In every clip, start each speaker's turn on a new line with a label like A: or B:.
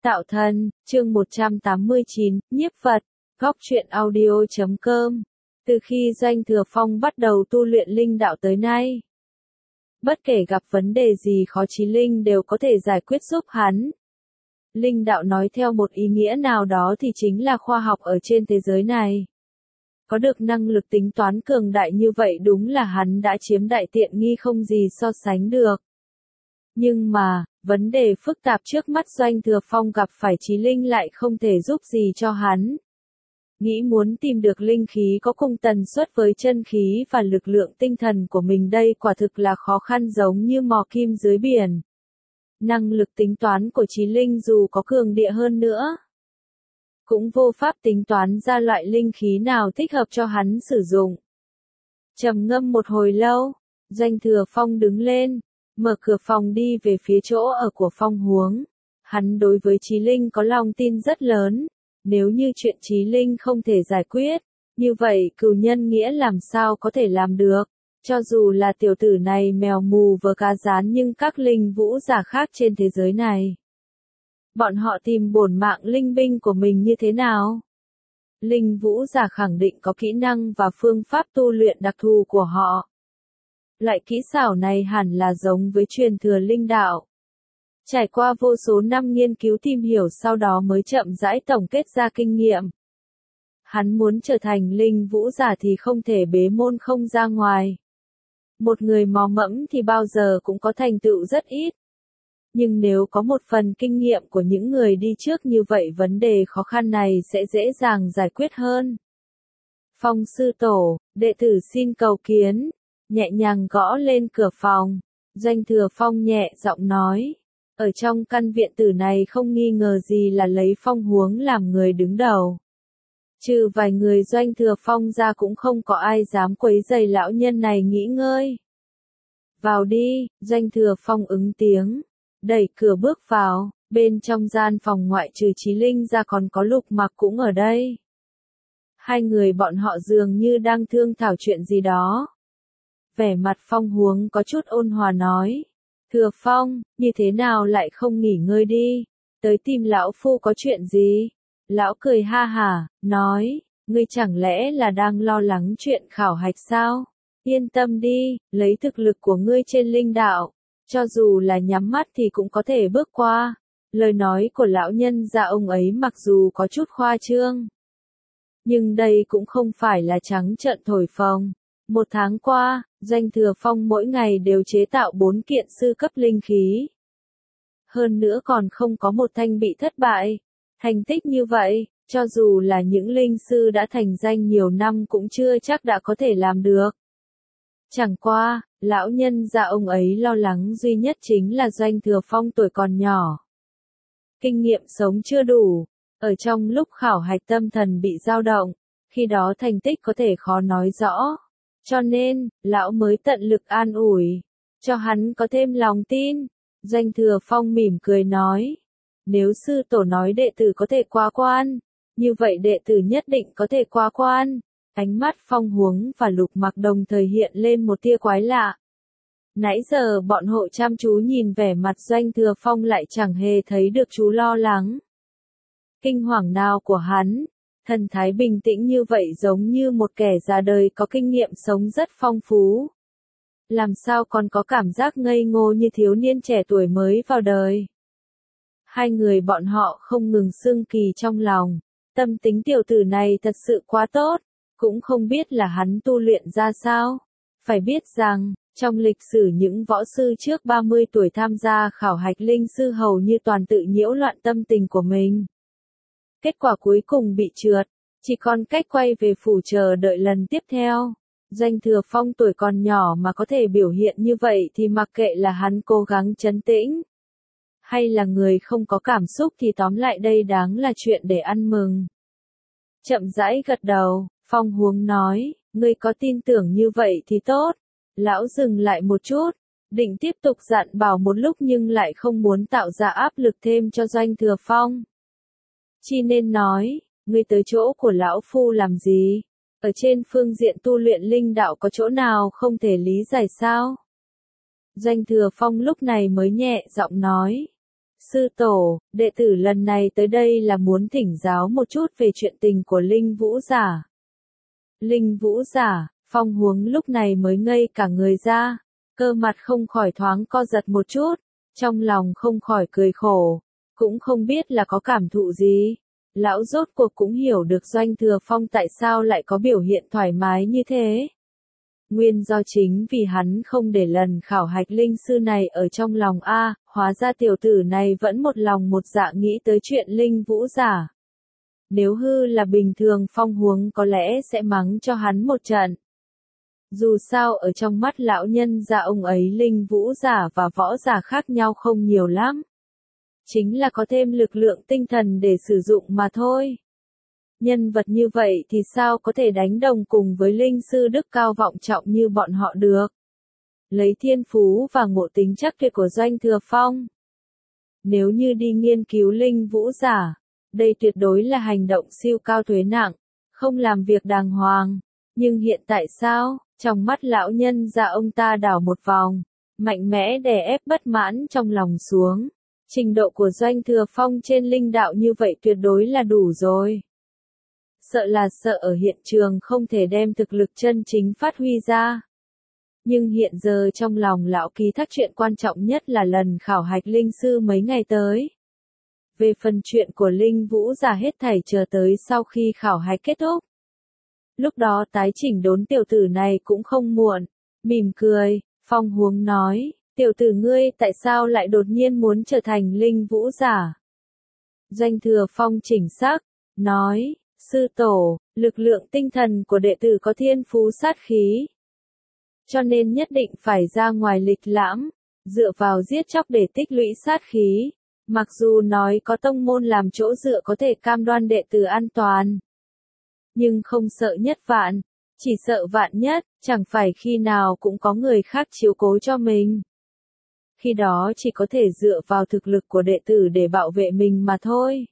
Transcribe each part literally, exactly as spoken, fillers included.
A: Tạo thân, chương một trăm tám mươi chín, nhiếp Phật, góc truyện audio chấm com. Từ khi Doanh Thừa Phong bắt đầu tu luyện linh đạo tới nay, bất kể gặp vấn đề gì khó Chí Linh đều có thể giải quyết giúp hắn. Linh đạo nói theo một ý nghĩa nào đó thì chính là khoa học ở trên thế giới này. Có được năng lực tính toán cường đại như vậy đúng là hắn đã chiếm đại tiện nghi không gì so sánh được. Nhưng mà, vấn đề phức tạp trước mắt Doanh Thừa Phong gặp phải Chí Linh lại không thể giúp gì cho hắn. Nghĩ muốn tìm được linh khí có cùng tần suất với chân khí và lực lượng tinh thần của mình đây quả thực là khó khăn giống như mò kim dưới biển. Năng lực tính toán của Chí Linh dù có cường địa hơn nữa, cũng vô pháp tính toán ra loại linh khí nào thích hợp cho hắn sử dụng. Trầm ngâm một hồi lâu, Doanh Thừa Phong đứng lên, mở cửa phòng đi về phía chỗ ở của Phong Huống. Hắn đối với Chí Linh có lòng tin rất lớn, nếu như chuyện Chí Linh không thể giải quyết, như vậy cừu nhân nghĩa làm sao có thể làm được. Cho dù là tiểu tử này mèo mù vờ cá rán nhưng các linh vũ giả khác trên thế giới này, bọn họ tìm bổn mạng linh binh của mình như thế nào? Linh vũ giả khẳng định có kỹ năng và phương pháp tu luyện đặc thù của họ. Loại kỹ xảo này hẳn là giống với truyền thừa linh đạo. Trải qua vô số năm nghiên cứu tìm hiểu sau đó mới chậm rãi tổng kết ra kinh nghiệm. Hắn muốn trở thành linh vũ giả thì không thể bế môn không ra ngoài. Một người mò mẫm thì bao giờ cũng có thành tựu rất ít. Nhưng nếu có một phần kinh nghiệm của những người đi trước như vậy vấn đề khó khăn này sẽ dễ dàng giải quyết hơn. Phong sư tổ, đệ tử xin cầu kiến. Nhẹ nhàng gõ lên cửa phòng, Doanh Thừa Phong nhẹ giọng nói. Ở trong căn viện tử này không nghi ngờ gì là lấy Phong Huống làm người đứng đầu. Trừ vài người Doanh Thừa Phong ra cũng không có ai dám quấy rầy lão nhân này nghỉ ngơi. Vào đi, Doanh Thừa Phong ứng tiếng, đẩy cửa bước vào, bên trong gian phòng ngoại trừ Chí Linh ra còn có Lục Mặc cũng ở đây. Hai người bọn họ dường như đang thương thảo chuyện gì đó. Vẻ mặt Phong Huống có chút ôn hòa nói. Thừa Phong, như thế nào lại không nghỉ ngơi đi, tới tìm lão phu có chuyện gì? Lão cười ha hả, nói, ngươi chẳng lẽ là đang lo lắng chuyện khảo hạch sao? Yên tâm đi, lấy thực lực của ngươi trên linh đạo, cho dù là nhắm mắt thì cũng có thể bước qua. Lời nói của lão nhân gia ông ấy mặc dù có chút khoa trương, nhưng đây cũng không phải là trắng trợn thổi phồng. Một tháng qua, Doanh Thừa Phong mỗi ngày đều chế tạo bốn kiện sư cấp linh khí. Hơn nữa còn không có một thanh bị thất bại. Thành tích như vậy, cho dù là những linh sư đã thành danh nhiều năm cũng chưa chắc đã có thể làm được. Chẳng qua, lão nhân gia ông ấy lo lắng duy nhất chính là Doanh Thừa Phong tuổi còn nhỏ. Kinh nghiệm sống chưa đủ, ở trong lúc khảo hạch tâm thần bị dao động, khi đó thành tích có thể khó nói rõ. Cho nên, lão mới tận lực an ủi, cho hắn có thêm lòng tin. Doanh Thừa Phong mỉm cười nói, nếu sư tổ nói đệ tử có thể qua quan, như vậy đệ tử nhất định có thể qua quan. Ánh mắt Phong Huống và Lục Mặc đồng thời hiện lên một tia quái lạ. Nãy giờ bọn hộ chăm chú nhìn vẻ mặt Doanh Thừa Phong lại chẳng hề thấy được chú lo lắng, kinh hoàng nào của hắn. Thần thái bình tĩnh như vậy giống như một kẻ già đời có kinh nghiệm sống rất phong phú. Làm sao còn có cảm giác ngây ngô như thiếu niên trẻ tuổi mới vào đời. Hai người bọn họ không ngừng xưng kỳ trong lòng. Tâm tính tiểu tử này thật sự quá tốt. Cũng không biết là hắn tu luyện ra sao. Phải biết rằng, trong lịch sử những võ sư trước ba mươi tuổi tham gia khảo hạch linh sư hầu như toàn tự nhiễu loạn tâm tình của mình. Kết quả cuối cùng bị trượt, chỉ còn cách quay về phủ chờ đợi lần tiếp theo. Doanh Thừa Phong tuổi còn nhỏ mà có thể biểu hiện như vậy thì mặc kệ là hắn cố gắng trấn tĩnh, hay là người không có cảm xúc thì tóm lại đây đáng là chuyện để ăn mừng. Chậm rãi gật đầu, Phong Huống nói, ngươi có tin tưởng như vậy thì tốt. Lão dừng lại một chút, định tiếp tục dặn bảo một lúc nhưng lại không muốn tạo ra áp lực thêm cho Doanh Thừa Phong. Chi nên nói, ngươi tới chỗ của lão phu làm gì? Ở trên phương diện tu luyện linh đạo có chỗ nào không thể lý giải sao? Doanh Thừa Phong lúc này mới nhẹ giọng nói. sư tổ, đệ tử lần này tới đây là muốn thỉnh giáo một chút về chuyện tình của Linh Vũ Giả. Linh Vũ Giả, Phong Huống lúc này mới ngây cả người ra, cơ mặt không khỏi thoáng co giật một chút, trong lòng không khỏi cười khổ, cũng không biết là có cảm thụ gì. Lão rốt cuộc cũng hiểu được Doanh Thừa Phong tại sao lại có biểu hiện thoải mái như thế. Nguyên do chính vì hắn không để lần khảo hạch linh sư này ở trong lòng a, hóa ra tiểu tử này vẫn một lòng một dạ nghĩ tới chuyện Linh Vũ Giả. Nếu hư là bình thường Phong Huống có lẽ sẽ mắng cho hắn một trận. Dù sao ở trong mắt lão nhân gia ông ấy Linh Vũ Giả và võ giả khác nhau không nhiều lắm. Chính là có thêm lực lượng tinh thần để sử dụng mà thôi. Nhân vật như vậy thì sao có thể đánh đồng cùng với linh sư đức cao vọng trọng như bọn họ được. Lấy thiên phú và ngộ tính chắc tuyệt của Doanh Thừa Phong. Nếu như đi nghiên cứu Linh Vũ Giả, đây tuyệt đối là hành động siêu cao thuế nặng, không làm việc đàng hoàng. Nhưng hiện tại sao, trong mắt lão nhân gia ông ta đảo một vòng, mạnh mẽ đè ép bất mãn trong lòng xuống. Trình độ của Doanh Thừa Phong trên linh đạo như vậy tuyệt đối là đủ rồi. Sợ là sợ ở hiện trường không thể đem thực lực chân chính phát huy ra. Nhưng hiện giờ trong lòng lão ký thác chuyện quan trọng nhất là lần khảo hạch linh sư mấy ngày tới. Về phần chuyện của Linh Vũ Giả hết thảy chờ tới sau khi khảo hạch kết thúc. Lúc đó tái chỉnh đốn tiểu tử này cũng không muộn. Mỉm cười, Phong Huống nói, tiểu tử ngươi tại sao lại đột nhiên muốn trở thành Linh Vũ Giả? Doanh Thừa Phong chỉnh sắc, nói, sư tổ, lực lượng tinh thần của đệ tử có thiên phú sát khí. Cho nên nhất định phải ra ngoài lịch lãm, dựa vào giết chóc để tích lũy sát khí. Mặc dù nói có tông môn làm chỗ dựa có thể cam đoan đệ tử an toàn. Nhưng không sợ nhất vạn, chỉ sợ vạn nhất, chẳng phải khi nào cũng có người khác chiếu cố cho mình. Khi đó chỉ có thể dựa vào thực lực của đệ tử để bảo vệ mình mà thôi.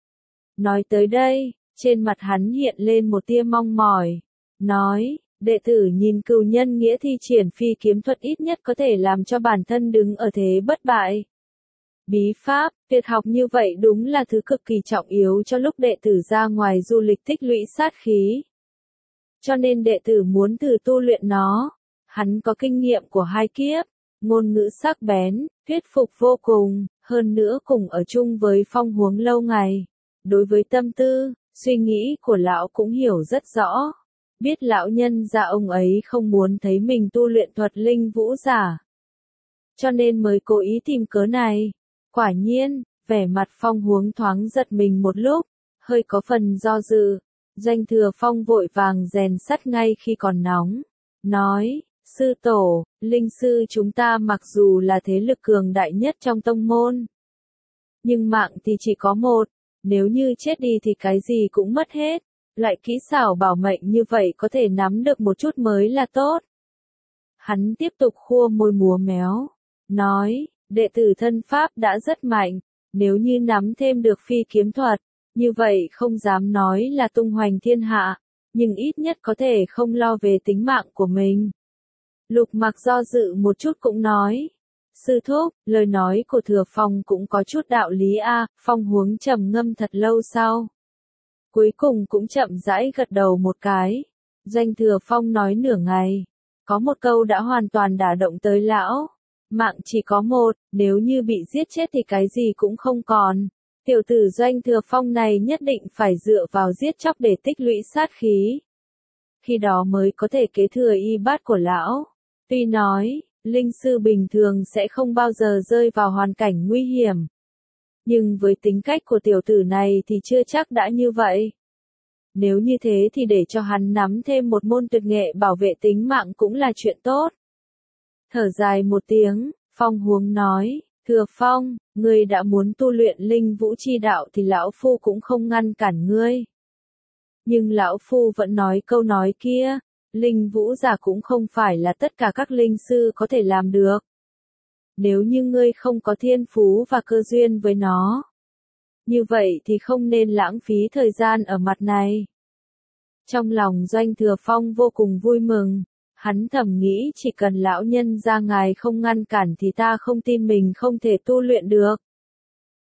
A: Nói tới đây, trên mặt hắn hiện lên một tia mong mỏi. Nói, đệ tử nhìn cừu nhân nghĩa thi triển phi kiếm thuật ít nhất có thể làm cho bản thân đứng ở thế bất bại. Bí pháp, tuyệt học như vậy đúng là thứ cực kỳ trọng yếu cho lúc đệ tử ra ngoài du lịch tích lũy sát khí. Cho nên đệ tử muốn thử tu luyện nó. Hắn có kinh nghiệm của hai kiếp, ngôn ngữ sắc bén, thuyết phục vô cùng, hơn nữa cùng ở chung với Phong Huống lâu ngày. Đối với tâm tư, suy nghĩ của lão cũng hiểu rất rõ. Biết lão nhân gia ông ấy không muốn thấy mình tu luyện thuật Linh Vũ Giả. Cho nên mới cố ý tìm cớ này. Quả nhiên, vẻ mặt Phong Huống thoáng giật mình một lúc, hơi có phần do dự. Doanh Thừa Phong vội vàng rèn sắt ngay khi còn nóng. Nói, sư tổ, linh sư chúng ta mặc dù là thế lực cường đại nhất trong tông môn. Nhưng mạng thì chỉ có một, nếu như chết đi thì cái gì cũng mất hết. Loại kỹ xảo bảo mệnh như vậy có thể nắm được một chút mới là tốt. Hắn tiếp tục khua môi múa méo. Nói, đệ tử thân pháp đã rất mạnh, nếu như nắm thêm được phi kiếm thuật, như vậy không dám nói là tung hoành thiên hạ, nhưng ít nhất có thể không lo về tính mạng của mình. Lục Mặc do dự một chút cũng nói, sư thúc, lời nói của Thừa Phong cũng có chút đạo lý a. Phong Huống trầm ngâm thật lâu sau. Cuối cùng cũng chậm rãi gật đầu một cái. Doanh Thừa Phong nói nửa ngày, có một câu đã hoàn toàn đả động tới lão. Mạng chỉ có một, nếu như bị giết chết thì cái gì cũng không còn. Tiểu tử Doanh Thừa Phong này nhất định phải dựa vào giết chóc để tích lũy sát khí. Khi đó mới có thể kế thừa y bát của lão. Tuy nói, linh sư bình thường sẽ không bao giờ rơi vào hoàn cảnh nguy hiểm. Nhưng với tính cách của tiểu tử này thì chưa chắc đã như vậy. Nếu như thế thì để cho hắn nắm thêm một môn tuyệt nghệ bảo vệ tính mạng cũng là chuyện tốt. Thở dài một tiếng, Phong Huống nói, Thừa Phong, ngươi đã muốn tu luyện linh vũ chi đạo thì lão phu cũng không ngăn cản ngươi. Nhưng lão phu vẫn nói câu nói kia, linh vũ giả cũng không phải là tất cả các linh sư có thể làm được. Nếu như ngươi không có thiên phú và cơ duyên với nó, như vậy thì không nên lãng phí thời gian ở mặt này. Trong lòng Doanh Thừa Phong vô cùng vui mừng. Hắn thầm nghĩ chỉ cần lão nhân gia ngài không ngăn cản thì ta không tin mình không thể tu luyện được.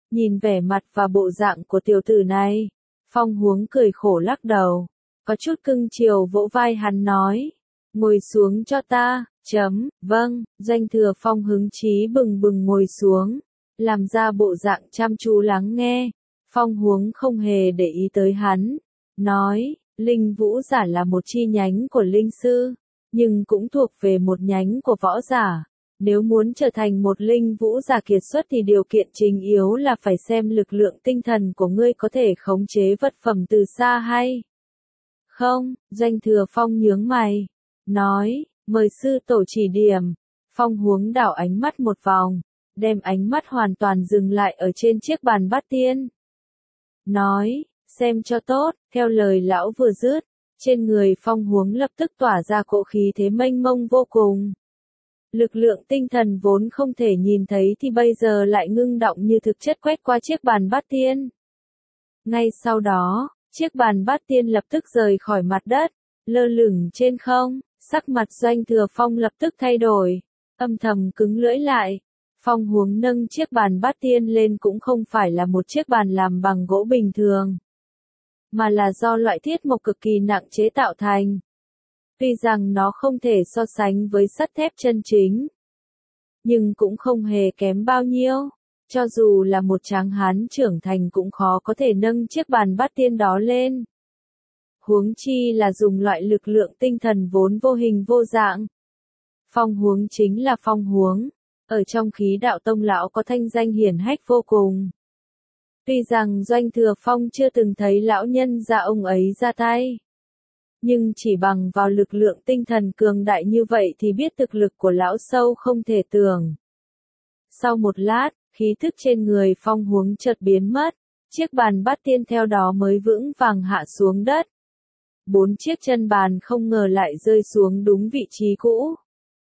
A: Nhìn vẻ mặt và bộ dạng của tiểu tử này, Phong Huống cười khổ lắc đầu, có chút cưng chiều vỗ vai hắn nói, ngồi xuống cho ta, chấm, vâng, Doanh Thừa Phong hứng chí bừng bừng ngồi xuống, làm ra bộ dạng chăm chú lắng nghe. Phong Huống không hề để ý tới hắn, nói, Linh Vũ giả là một chi nhánh của linh sư, nhưng cũng thuộc về một nhánh của võ giả. Nếu muốn trở thành một linh vũ giả kiệt xuất thì điều kiện chính yếu là phải xem lực lượng tinh thần của ngươi có thể khống chế vật phẩm từ xa hay không. Doanh Thừa Phong nhướng mày, nói, mời sư tổ chỉ điểm. Phong Huống đảo ánh mắt một vòng, đem ánh mắt hoàn toàn dừng lại ở trên chiếc bàn bát tiên. Nói, xem cho tốt, theo lời lão vừa dứt, trên người Phong Huống lập tức tỏa ra cỗ khí thế mênh mông vô cùng. Lực lượng tinh thần vốn không thể nhìn thấy thì bây giờ lại ngưng động như thực chất quét qua chiếc bàn bát tiên. Ngay sau đó, chiếc bàn bát tiên lập tức rời khỏi mặt đất, lơ lửng trên không, sắc mặt Doanh Thừa Phong lập tức thay đổi, âm thầm cứng lưỡi lại. Phong Huống nâng chiếc bàn bát tiên lên cũng không phải là một chiếc bàn làm bằng gỗ bình thường, mà là do loại thiết mộc cực kỳ nặng chế tạo thành. Tuy rằng nó không thể so sánh với sắt thép chân chính, nhưng cũng không hề kém bao nhiêu. Cho dù là một tráng hán trưởng thành cũng khó có thể nâng chiếc bàn bát tiên đó lên. Huống chi là dùng loại lực lượng tinh thần vốn vô hình vô dạng. Phong Huống chính là Phong Huống, ở trong khí đạo tông lão có thanh danh hiển hách vô cùng. Tuy rằng Doanh Thừa Phong chưa từng thấy lão nhân gia ông ấy ra tay, nhưng chỉ bằng vào lực lượng tinh thần cường đại như vậy thì biết thực lực của lão sâu không thể tưởng. Sau một lát, khí thức trên người Phong Huống chợt biến mất, chiếc bàn bát tiên theo đó mới vững vàng hạ xuống đất. Bốn chiếc chân bàn không ngờ lại rơi xuống đúng vị trí cũ.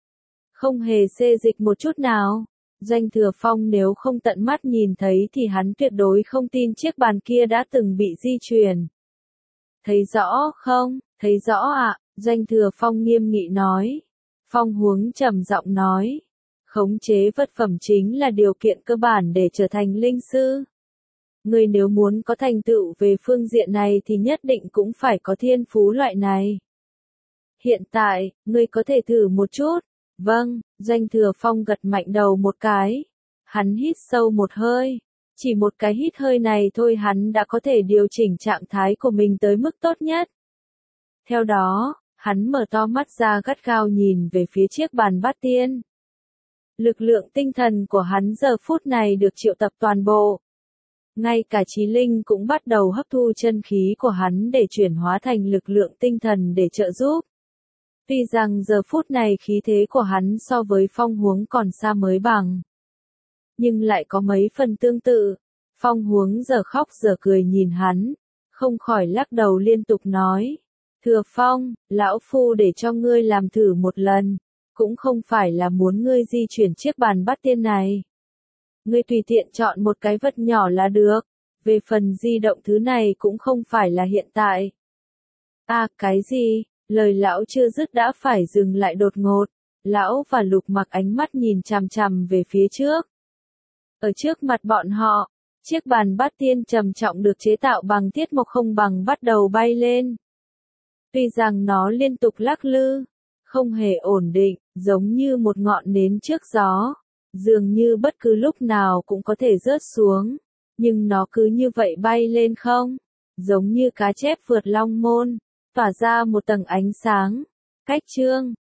A: Không hề xê dịch một chút nào. Doanh Thừa Phong nếu không tận mắt nhìn thấy thì hắn tuyệt đối không tin chiếc bàn kia đã từng bị di chuyển. Thấy rõ không? Thấy rõ ạ, Doanh Thừa Phong nghiêm nghị nói. Phong Huống trầm giọng nói. Khống chế vật phẩm chính là điều kiện cơ bản để trở thành linh sư. Người nếu muốn có thành tựu về phương diện này thì nhất định cũng phải có thiên phú loại này. Hiện tại, ngươi có thể thử một chút. Vâng, Doanh Thừa Phong gật mạnh đầu một cái. Hắn hít sâu một hơi. Chỉ một cái hít hơi này thôi hắn đã có thể điều chỉnh trạng thái của mình tới mức tốt nhất. Theo đó, hắn mở to mắt ra gắt gao nhìn về phía chiếc bàn bát tiên. Lực lượng tinh thần của hắn giờ phút này được triệu tập toàn bộ. Ngay cả trí linh cũng bắt đầu hấp thu chân khí của hắn để chuyển hóa thành lực lượng tinh thần để trợ giúp. Tuy rằng giờ phút này khí thế của hắn so với Phong Huống còn xa mới bằng, nhưng lại có mấy phần tương tự. Phong Huống giờ khóc giờ cười nhìn hắn, không khỏi lắc đầu liên tục nói. Thừa Phong, lão phu để cho ngươi làm thử một lần, cũng không phải là muốn ngươi di chuyển chiếc bàn bát tiên này. Ngươi tùy tiện chọn một cái vật nhỏ là được, về phần di động thứ này cũng không phải là hiện tại. À, cái gì? Lời lão chưa dứt đã phải dừng lại đột ngột, lão và Lục Mặc ánh mắt nhìn chằm chằm về phía trước. Ở trước mặt bọn họ, chiếc bàn bát tiên trầm trọng được chế tạo bằng thiết mộc không bằng bắt đầu bay lên. Tuy rằng nó liên tục lắc lư, không hề ổn định, giống như một ngọn nến trước gió, dường như bất cứ lúc nào cũng có thể rớt xuống, nhưng nó cứ như vậy bay lên không, giống như cá chép vượt long môn, tỏa ra một tầng ánh sáng. Cách chương